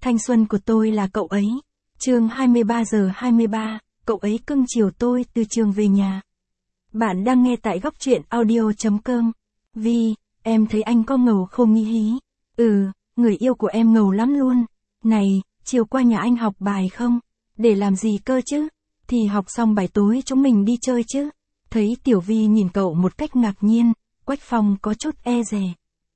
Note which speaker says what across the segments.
Speaker 1: Thanh xuân của tôi là cậu ấy. Chương 23:23, cậu ấy cưng chiều tôi từ trường về nhà. Bạn đang nghe tại góc truyện audio.com. Vi, em thấy anh có ngầu không nhỉ hí? Người yêu của em ngầu lắm luôn. Này, chiều qua nhà anh học bài không? Để làm gì cơ chứ? Thì học xong bài tối chúng mình đi chơi chứ? Thấy Tiểu Vi nhìn cậu một cách ngạc nhiên, Quách Phong có chút e dè.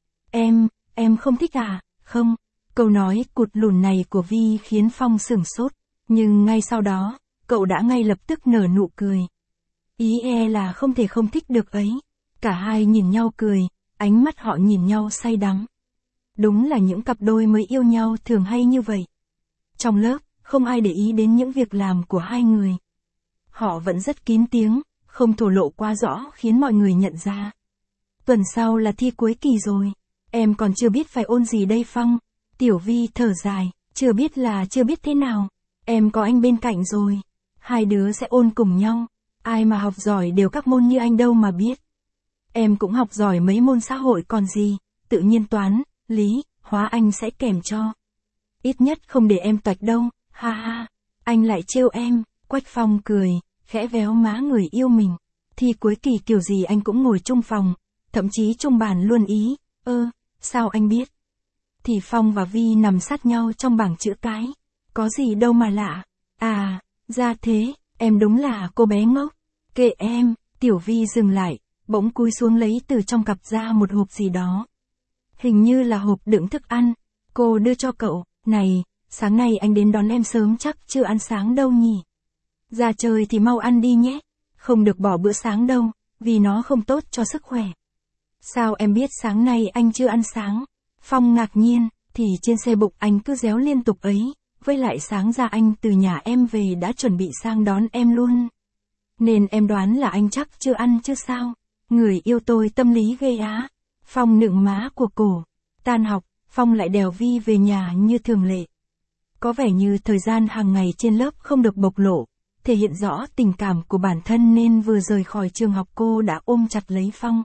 Speaker 1: Em không thích à? Không. Câu nói cụt lùn này của Vi khiến Phong sửng sốt, nhưng ngay sau đó, cậu đã ngay lập tức nở nụ cười. Ý là không thể không thích được ấy. Cả hai nhìn nhau cười, ánh mắt họ nhìn nhau say đắm. Đúng là những cặp đôi mới yêu nhau thường hay như vậy. Trong lớp, không ai để ý đến những việc làm của hai người. Họ vẫn rất kín tiếng, không thổ lộ quá rõ khiến mọi người nhận ra. Tuần sau là thi cuối kỳ rồi, em còn chưa biết phải ôn gì đây Phong. Tiểu Vi thở dài, chưa biết thế nào. Em có anh bên cạnh rồi. Hai đứa sẽ ôn cùng nhau. Ai mà học giỏi đều các môn như anh đâu mà biết. Em cũng học giỏi mấy môn xã hội còn gì. Tự nhiên toán, lý, hóa anh sẽ kèm cho. Ít nhất không để em toạch đâu, ha ha. Anh lại trêu em. Quách Phong cười, khẽ véo má người yêu mình. Thi cuối kỳ kiểu gì anh cũng ngồi chung phòng, thậm chí chung bàn luôn ý. Sao anh biết? Thì Phong và Vi nằm sát nhau trong bảng chữ cái. Có gì đâu mà lạ. À, ra thế, em đúng là cô bé ngốc. Kệ em. Tiểu Vi dừng lại, bỗng cúi xuống lấy từ trong cặp ra một hộp gì đó. Hình như là hộp đựng thức ăn. Cô đưa cho cậu. Này, sáng nay anh đến đón em sớm chắc chưa ăn sáng đâu nhỉ? Ra chơi thì mau ăn đi nhé. Không được bỏ bữa sáng đâu, vì nó không tốt cho sức khỏe. Sao em biết sáng nay anh chưa ăn sáng? Phong ngạc nhiên, thì trên xe bụng anh cứ réo liên tục ấy, với lại sáng ra anh từ nhà em về đã chuẩn bị sang đón em luôn. Nên em đoán là anh chắc chưa ăn chứ sao? Người yêu tôi tâm lý ghê á. Phong nựng má của cổ. Tan học, Phong lại đèo Vi về nhà như thường lệ. Có vẻ như thời gian hàng ngày trên lớp không được bộc lộ, thể hiện rõ tình cảm của bản thân nên vừa rời khỏi trường học cô đã ôm chặt lấy Phong.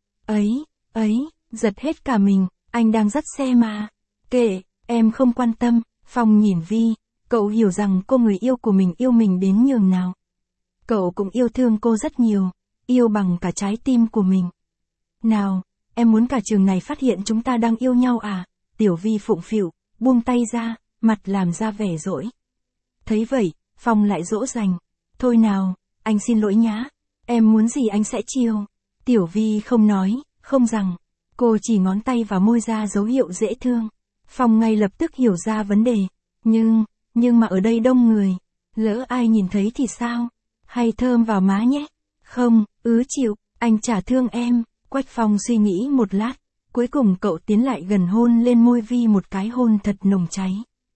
Speaker 1: Giật hết cả mình, anh đang dắt xe mà. Kệ, em không quan tâm. Phong nhìn Vi, cậu hiểu rằng cô người yêu của mình yêu mình đến nhường nào. Cậu cũng yêu thương cô rất nhiều, yêu bằng cả trái tim của mình. Nào, em muốn cả trường này phát hiện chúng ta đang yêu nhau à? Tiểu Vi phụng phịu, buông tay ra, mặt làm ra vẻ dỗi. Thấy vậy, Phong lại dỗ dành. Thôi nào, anh xin lỗi nhá. Em muốn gì anh sẽ chiều. Tiểu Vi không nói, không rằng. Cô chỉ ngón tay vào môi ra dấu hiệu dễ thương. Phong ngay lập tức hiểu ra vấn đề. Nhưng mà ở đây đông người. Lỡ ai nhìn thấy thì sao? Hay thơm vào má nhé. Không, chịu, anh chả thương em. Quách Phong suy nghĩ một lát. Cuối cùng cậu tiến lại gần hôn lên môi Vi một cái hôn thật nồng cháy.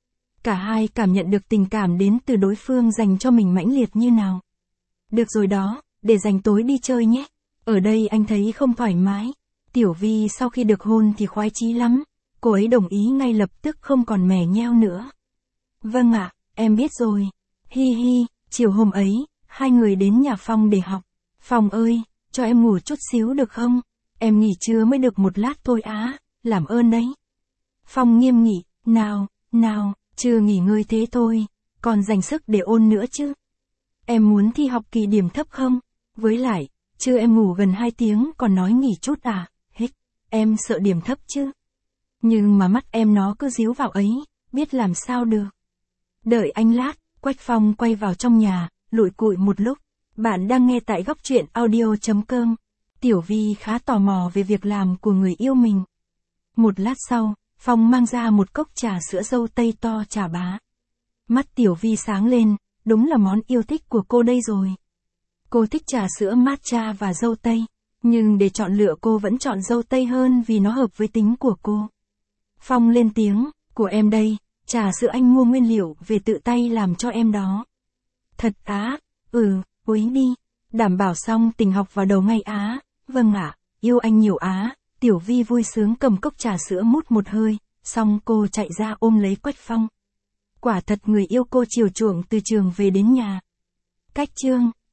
Speaker 1: Cả hai cảm nhận được tình cảm đến từ đối phương dành cho mình mãnh liệt như nào. Được rồi đó, để dành tối đi chơi nhé. Ở đây anh thấy không thoải mái. Tiểu Vi sau khi được hôn thì khoái chí lắm. Cô ấy đồng ý ngay lập tức không còn mè nheo nữa. Vâng ạ, em biết rồi. Hi hi, chiều hôm ấy, hai người đến nhà Phong để học. Phong ơi, cho em ngủ chút xíu được không? Em nghỉ trưa mới được một lát thôi á, làm ơn đấy. Phong nghiêm nghị, nào, chưa nghỉ ngơi thế thôi, còn dành sức để ôn nữa chứ. Em muốn thi học kỳ điểm thấp không? Với lại, chưa em ngủ gần 2 tiếng còn nói nghỉ chút à? Em sợ điểm thấp chứ. Nhưng mà mắt em nó cứ díu vào ấy, biết làm sao được. Đợi anh lát, Quách Phong quay vào trong nhà, lủi cụi một lúc. Bạn đang nghe tại góc truyện audio.com. Tiểu Vi khá tò mò về việc làm của người yêu mình. Một lát sau, Phong mang ra một cốc trà sữa dâu tây to trà bá. Mắt Tiểu Vi sáng lên, đúng là món yêu thích của cô đây rồi. Cô thích trà sữa matcha và dâu tây, nhưng để chọn lựa cô vẫn chọn dâu tây hơn vì nó hợp với tính của cô. Phong lên tiếng, của em đây, trà sữa anh mua nguyên liệu về tự tay làm cho em đó. Thật á? Uống đi, đảm bảo xong tình học vào đầu ngay á. Vâng ạ, yêu anh nhiều á. Tiểu Vi vui sướng cầm cốc trà sữa mút một hơi, xong cô chạy ra ôm lấy Quách Phong. Quả thật người yêu cô chiều chuộng từ trường về đến nhà. Cách chương